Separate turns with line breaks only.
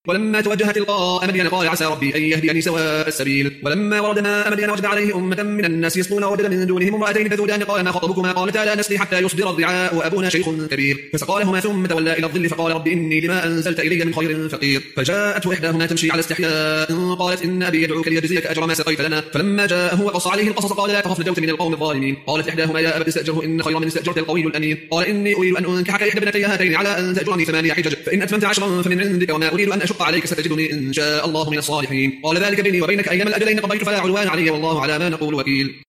ولما توجه تلقاء مدين قال عسى ربي أن يهديني سواء السبيل. ولما ورد ماء مدين وجد عليه أمة من الناس يسقون ووجد من دونهم امرأتين تذودان قال ما خطبكما قالتا لا نسقي حتى يصدر الرعاء وأبونا شيخ كبير. فسقى لهما ثم تولى إلى الظل فقال رب إني لما أنزلت إلي من خير فقير. فجاءته إحداهما تمشي على استحياء قالت إن أبي يدعوك ليجزيك أجر ما سقيت لنا. فلما جاءه وقص عليه القصص قال لا تخف نجوت من القوم الظالمين. قالت إحداهما يا أبت استأجره إن خير من استأجرت القوي الأمين. قال إني أريد أن أنكحك إحدى ابنتي هاتين على أن تأجرني 8 حجج فإن أتممت 10 فمن عندك وما أريد أن أشق عليك ستجدني إن شاء الله من الصالحين. قال ذلك بيني وبينك أيام الأجلين قضيت فلا عدوان علي والله على ما نقول وكيل.